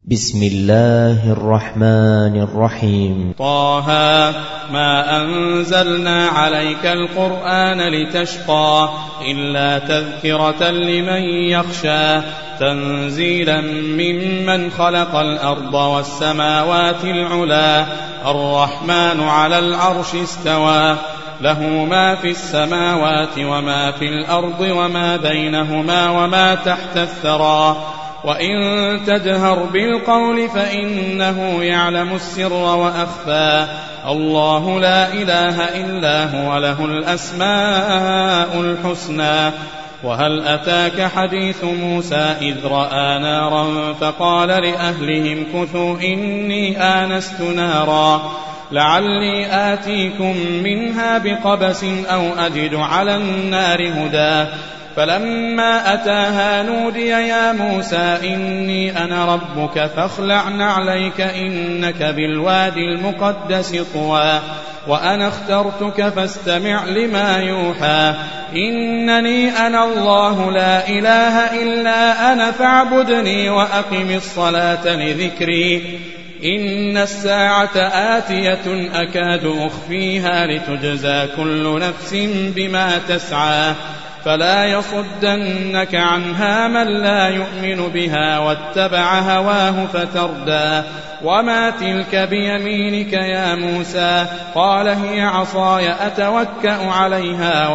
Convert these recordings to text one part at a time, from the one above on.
بسم الله الرحمن الرحيم. طه ما أنزلنا عليك القرآن لتشقى إلا تذكرة لمن يخشى تنزيلا ممن خلق الأرض والسماوات العلا الرحمن على العرش استوى له ما في السماوات وما في الأرض وما بينهما وما تحت الثرى وإن تجهر بالقول فإنه يعلم السر وأخفى الله لا إله إلا هو له الأسماء الحسنى. وهل أتاك حديث موسى إذ رأى نارا فقال لأهلهم كثوا إني آنست نارا لعلي آتيكم منها بقبس أو أجد على النار هدى فلما أتاها نودي يا موسى إني أنا ربك فاخلع نعليك إنك بالوادي المقدس طوى وأنا اخترتك فاستمع لما يوحى إنني أنا الله لا إله إلا أنا فاعبدني وأقم الصلاة لذكري إن الساعة آتية أكاد أخفيها لتجزى كل نفس بما تسعى فلا يصدنك عنها من لا يؤمن بها واتبع هواه فتردى وما تلك بيمينك يا موسى قال هي عصاي أتوكأ عليها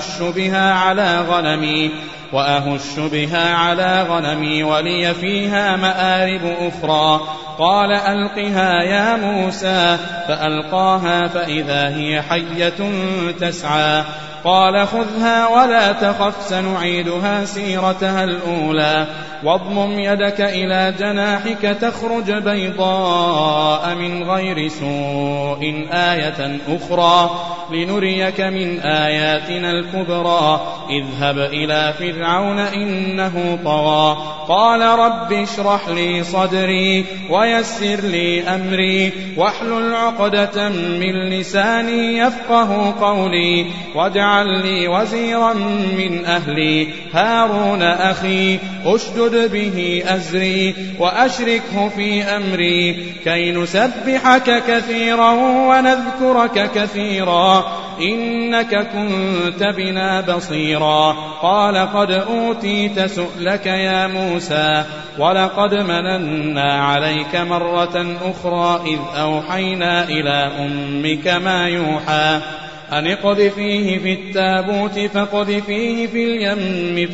وأهش بها على غنمي ولي فيها مآرب أخرى قال ألقها يا موسى فألقاها فإذا هي حية تسعى قال خذها ولا تخف سنعيدها سيرتها الأولى واضمم يدك إلى جناحك تخرج بيضاء من غير سوء آية أخرى لنريك من آياتنا الكبرى اذهب إلى فرعون إنه طغى قال رب اشرح لي صدري ويسر لي أمري واحلل عقدة من لساني يفقه قولي واجعل لي وزيرا من أهلي هارون أخي أشدد به أزري وأشركه في أمري كي نسبحك كثيرا ونذكرك كثيرا إنك كنت بنا بصيرا قال قد أوتيت سؤلك يا موسى ولقد مننا عليك مرة أخرى إذ أوحينا إلى أمك ما يوحى أن اقذفيه في التابوت فاقذفيه في اليم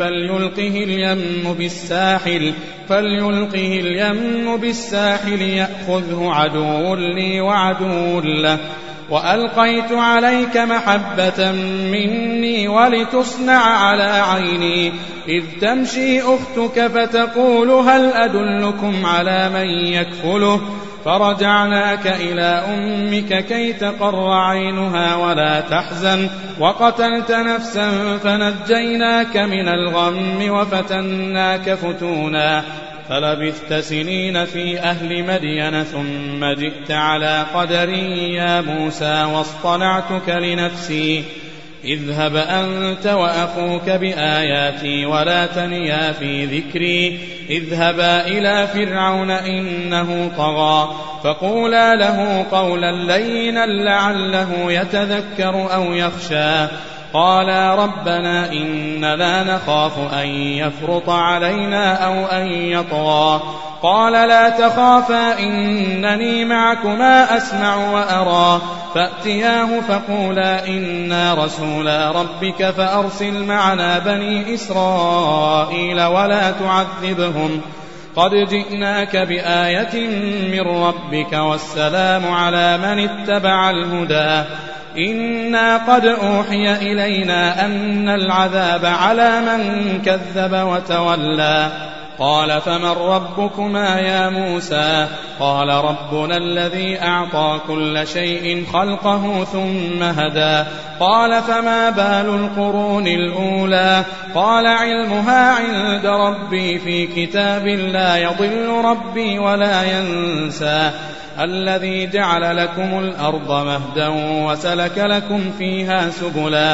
فليلقه اليم بالساحل يأخذه عدو لي وعدو له وألقيت عليك محبة مني ولتصنع على عيني إذ تمشي أختك فتقول هل أدلكم على من يكفله فرجعناك إلى أمك كي تقر عينها ولا تحزن وقتلت نفسا فنجيناك من الغم وفتناك فتونا فلبثت سنين في أهل مدين ثم جئت على قدري يا موسى واصطنعتك لنفسي اذهب أنت وأخوك بآياتي ولا تنيا في ذكري اذهبا إلى فرعون إنه طغى فقولا له قولا لينا لعله يتذكر أو يخشى قالا ربنا إننا نخاف أن يفرط علينا أو أن يطغى قال لا تخافا إنني معكما أسمع وأرى فأتياه فقولا إنا رسولا ربك فأرسل معنا بني إسرائيل ولا تعذبهم قد جئناك بآية من ربك والسلام على من اتبع الهدى إنا قد أوحي إلينا أن العذاب على من كذب وتولى قال فمن ربكما يا موسى قال ربنا الذي أعطى كل شيء خلقه ثم هدى قال فما بال القرون الأولى قال علمها عند ربي في كتاب لا يضل ربي ولا ينسى الذي جعل لكم الأرض مهدا وسلك لكم فيها سبلا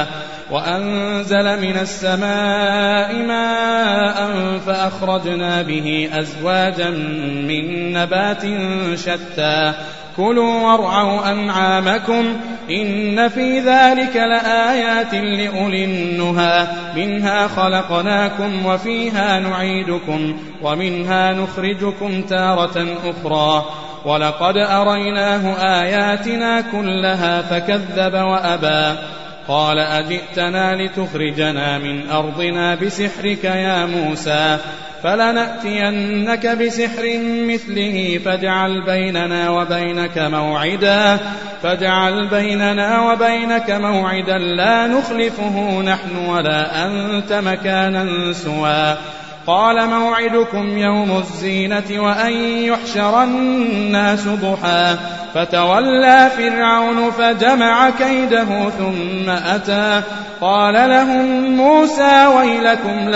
وأنزل من السماء ماء فأخرجنا به أزواجا من نبات شتى كلوا وارعوا أنعامكم إن في ذلك لآيات لأولي النهى منها خلقناكم وفيها نعيدكم ومنها نخرجكم تارة أخرى ولقد أريناه آياتنا كلها فكذب وأبى قال أجئتنا لتخرجنا من أرضنا بسحرك يا موسى فلنأتينك بسحر مثله فاجعل بيننا وبينك موعدا لا نخلفه نحن ولا أنت مكانا سوى قال موعدكم يوم الزينة وأن يحشر الناس ضحى فتولى فرعون فجمع كيده ثم أتى قال لهم موسى ويلكم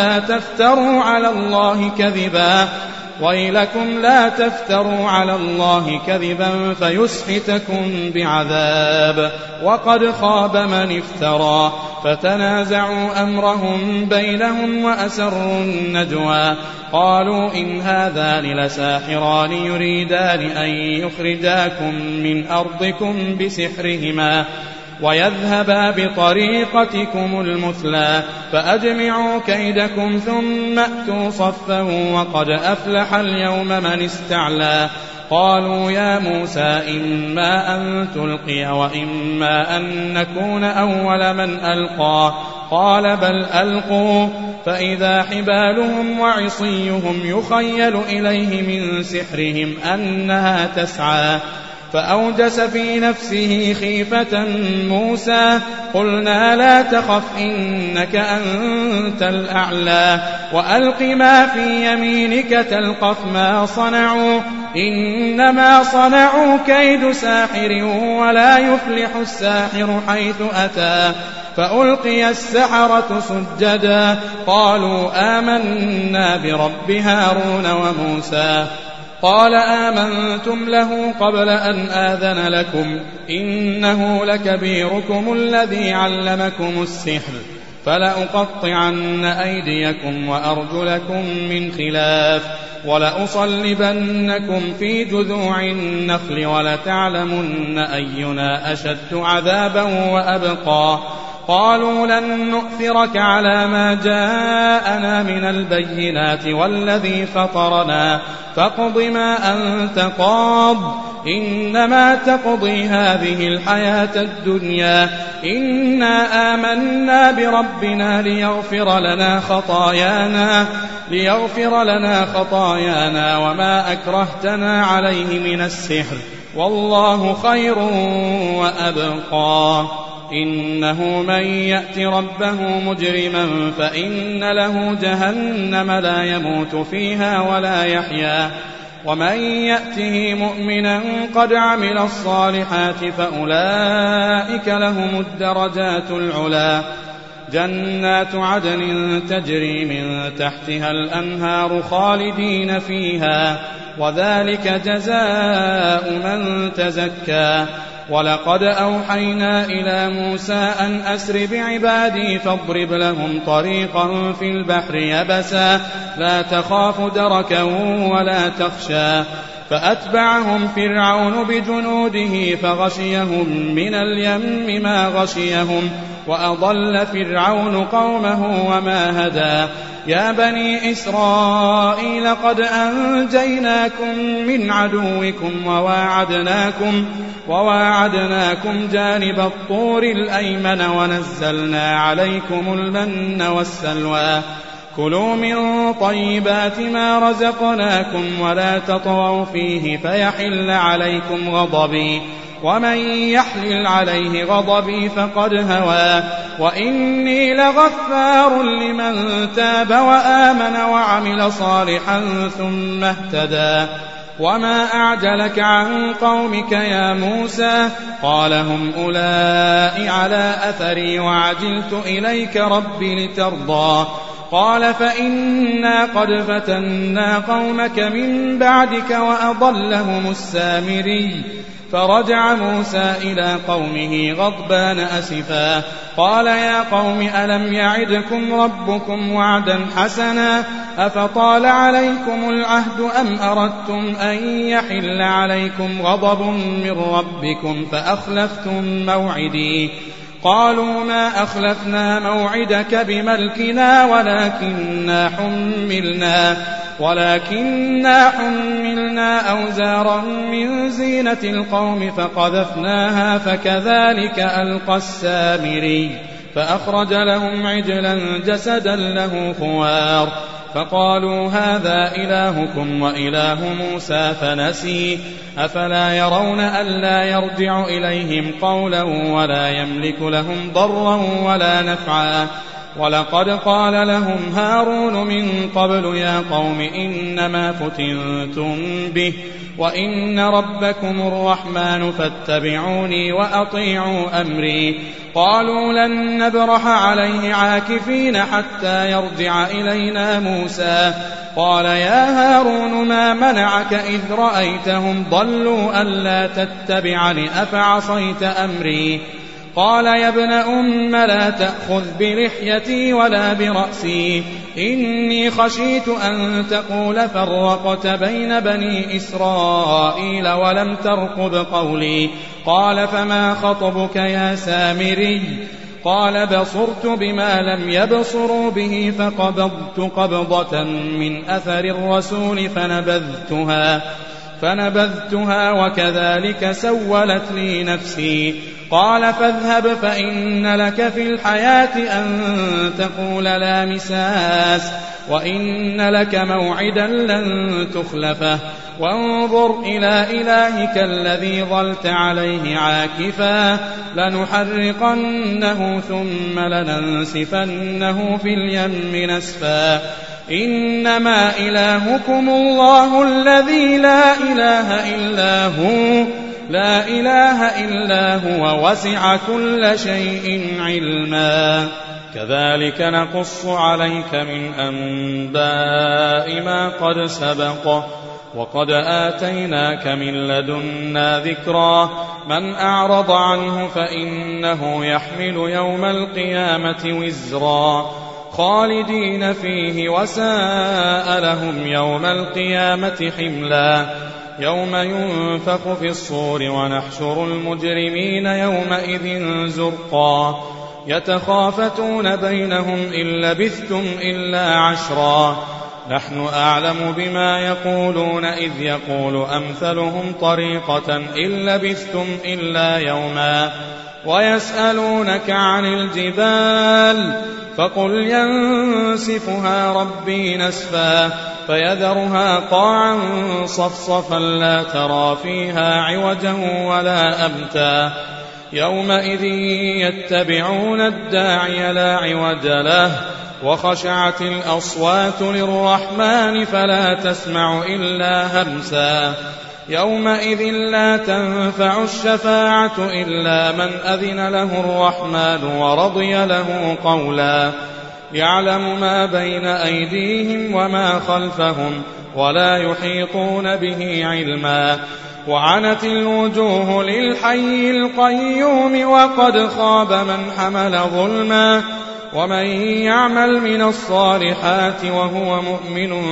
لا تفتروا على الله كذبا فيسحتكم بعذاب وقد خاب من افترى فتنازعوا أمرهم بينهم وأسروا النجوى قالوا إن هذان لساحران يريدان أن يخرجاكم من أرضكم بسحرهما ويذهبا بطريقتكم المثلى فأجمعوا كيدكم ثم أتوا صفا وقد أفلح اليوم من استعلى قالوا يا موسى إما أن تلقي وإما أن نكون أول من ألقى قال بل ألقوا فإذا حبالهم وعصيهم يخيل إليه من سحرهم أنها تسعى فأوجس في نفسه خيفة موسى قلنا لا تخف إنك أنت الأعلى وألق ما في يمينك تلقف ما صنعوا إنما صنعوا كيد ساحر ولا يفلح الساحر حيث أتى فألقي السحرة سجدا قالوا آمنا برب هارون وموسى قال آمنتم له قبل أن آذن لكم إنه لكبيركم الذي علمكم السحر فلأقطعن أيديكم وأرجلكم من خلاف ولأصلبنكم في جذوع النخل ولتعلمن أينا أشد عذابا وأبقى قالوا لن نؤثرك على ما جاءنا من البينات والذي فطرنا فاقض ما أنت قاض إنما تقضي هذه الحياة الدنيا إنا آمنا بربنا ليغفر لنا خطايانا وما أكرهتنا عليه من السحر والله خير وأبقى إنه من يأت ربه مجرما فإن له جهنم لا يموت فيها ولا يحيا ومن يأته مؤمنا قد عمل الصالحات فأولئك لهم الدرجات العلا جنات عدن تجري من تحتها الأنهار خالدين فيها وذلك جزاء من تزكى ولقد أوحينا إلى موسى أن أسر بعبادي فاضرب لهم طريقا في البحر يبسا لا تخاف دركا ولا تخشى فأتبعهم فرعون بجنوده فغشيهم من اليم ما غشيهم وأضل فرعون قومه وما هدى يا بني إسرائيل قد أنجيناكم من عدوكم وواعدناكم جانب الطور الأيمن ونزلنا عليكم المن والسلوى كلوا من طيبات ما رزقناكم ولا تطغوا فيه فيحل عليكم غضبي ومن يحلل عليه غضبي فقد هوى وإني لغفار لمن تاب وآمن وعمل صالحا ثم اهتدى وما أعجلك عن قومك يا موسى قال هم أولئك على أثري وعجلت إليك رب لترضى قال فإنا قد فتنا قومك من بعدك وأضلهم السامري فرجع موسى إلى قومه غضبان أسفا قال يا قوم ألم يعدكم ربكم وعدا حسنا أفطال عليكم العهد أم أردتم أن يحل عليكم غضب من ربكم فأخلفتم موعدي قالوا ما أخلفنا موعدك بملكنا ولكننا حملنا أوزارا من زينة القوم فقذفناها فكذلك ألقى السامري فأخرج لهم عجلا جسدا له خوار فقالوا هذا إلهكم وإله موسى فنسي أفلا يرون ألا يرجع إليهم قولا ولا يملك لهم ضرا ولا نفعا ولقد قال لهم هارون من قبل يا قوم إنما فتنتم به وإن ربكم الرحمن فاتبعوني وأطيعوا أمري قالوا لن نبرح عليه عاكفين حتى يرجع إلينا موسى قال يا هارون ما منعك إذ رأيتهم ضلوا ألا تتبعني أفعصيت أمري قال يا ابن أم لا تأخذ بلحيتي ولا برأسي إني خشيت أن تقول فرقت بين بني إسرائيل ولم ترقب قولي قال فما خطبك يا سامري قال بصرت بما لم يبصروا به فقبضت قبضة من أثر الرسول فنبذتها وكذلك سولت لي نفسي قال فاذهب فإن لك في الحياة أن تقول لا مساس وإن لك موعدا لن تخلفه وانظر إلى إلهك الذي ظلت عليه عاكفا لنحرقنه ثم لننسفنه في اليم نسفا إنما إلهكم الله الذي لا إله إلا هو وسع كل شيء علما كذلك نقص عليك من أنباء ما قد سبق وقد آتيناك من لدنا ذكرا من أعرض عنه فإنه يحمل يوم القيامة وزرا خالدين فيه وساء لهم يوم القيامة حملا يوم ينفخ في الصور ونحشر المجرمين يومئذ زرقا يتخافتون بينهم إن لبثتم إلا عشرا نحن أعلم بما يقولون إذ يقول أمثلهم طريقة إن لبثتم إلا يوما ويسألونك عن الجبال فقل ينسفها ربي نسفا فيذرها قاعا صفصفا لا ترى فيها عوجا ولا أمتا يومئذ يتبعون الداعي لا عوج له وخشعت الأصوات للرحمن فلا تسمع إلا همسا يومئذ لا تنفع الشفاعة إلا من أذن له الرحمن ورضي له قولا يعلم ما بين أيديهم وما خلفهم ولا يحيطون به علما وعنت الوجوه للحي القيوم وقد خاب من حمل ظلما ومن يعمل من الصالحات وهو مؤمن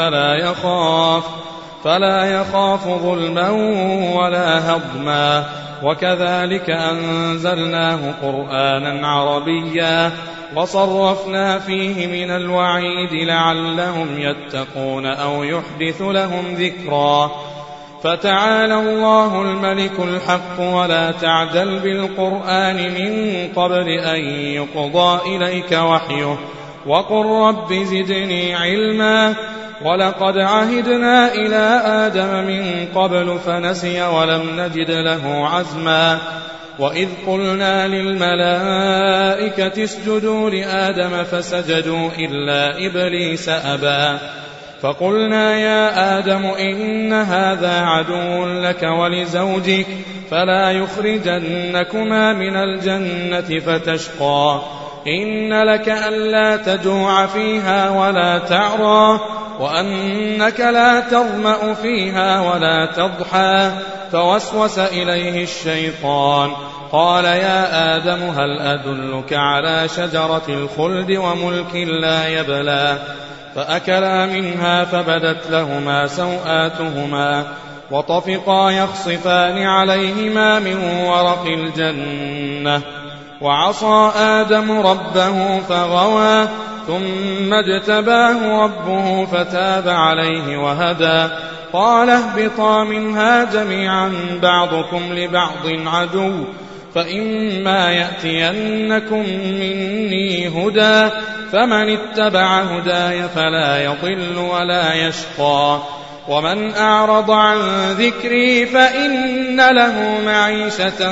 فلا يخاف ظلما ولا هضما وكذلك أنزلناه قرآنا عربيا وصرفنا فيه من الوعيد لعلهم يتقون أو يحدث لهم ذكرا فتعالى الله الملك الحق ولا تعجل بالقرآن من قبل أن يقضى إليك وحيه وقل رب زدني علما ولقد عهدنا إلى آدم من قبل فنسي ولم نجد له عزما وإذ قلنا للملائكة اسجدوا لآدم فسجدوا إلا إبليس أبى فقلنا يا آدم إن هذا عدو لك ولزوجك فلا يخرجنكما من الجنة فتشقى إن لك ألا تجوع فيها ولا تعرى وأنك لا تظمأ فيها ولا تضحى. فوسوس إليه الشيطان قال يا آدم هل أدلك على شجرة الخلد وملك لا يبلى. فأكلا منها فبدت لهما سوآتهما وطفقا يخصفان عليهما من ورق الجنة. وعصى آدم ربه فغوى ثم اجتباه ربه فتاب عليه وهدى. قال اهبطا منها جميعا بعضكم لبعض عدو فإما يأتينكم مني هدى فمن اتبع هداي فلا يضل ولا يشقى. ومن أعرض عن ذكري فإن له معيشة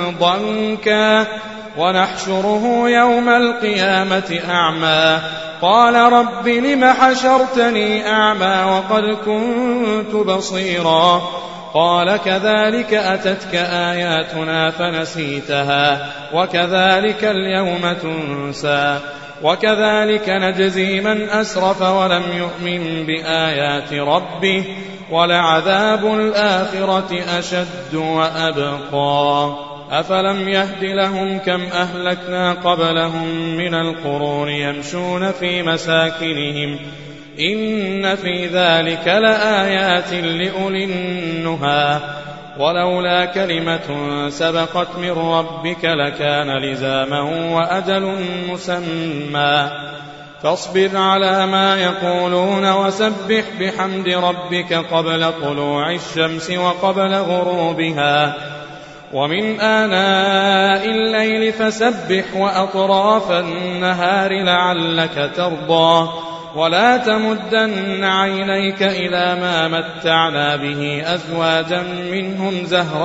ضنكا ونحشره يوم القيامة أعمى. قال رب لم حشرتني أعمى وقد كنت بصيرا. قال كذلك أتتك آياتنا فنسيتها وكذلك اليوم تنسى. وكذلك نجزي من أسرف ولم يؤمن بآيات ربه ولعذاب الآخرة أشد وأبقى. أفلم يهد لهم كم أهلكنا قبلهم من القرون يمشون في مساكنهم إن في ذلك لآيات لأولي النهى. ولولا كلمة سبقت من ربك لكان لزاما وأجل مسمى. فاصبر على ما يقولون وسبح بحمد ربك قبل طلوع الشمس وقبل غروبها ومن آناء الليل فسبح وأطراف النهار لعلك ترضى. ولا تمدن عينيك إلى ما متعنا به أزواجا منهم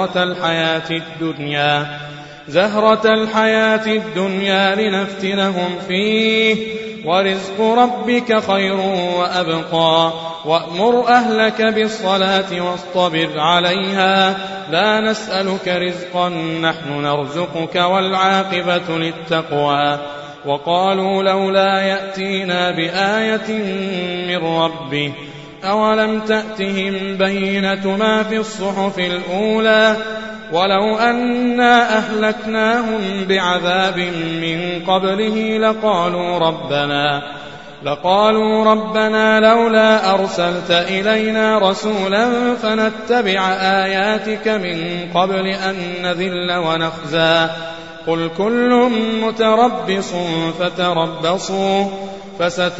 زهرة الحياة الدنيا لنفتنهم فيه ورزق ربك خير وأبقى. وأمر أهلك بالصلاة واصطبر عليها لا نسألك رزقا نحن نرزقك والعاقبة للتقوى. وقالوا لولا يأتينا بآية من ربه أولم تأتهم بينة ما في الصحف الأولى ولو أنا أهلكناهم بعذاب من قبله لقالوا ربنا لولا أرسلت إلينا رسولا فنتبع آياتك من قبل أن نذل ونخزى. قل كل متربص فتربصوا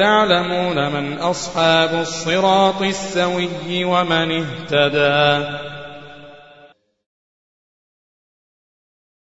فستعلمون من أصحاب الصراط السوي ومن اهتدى.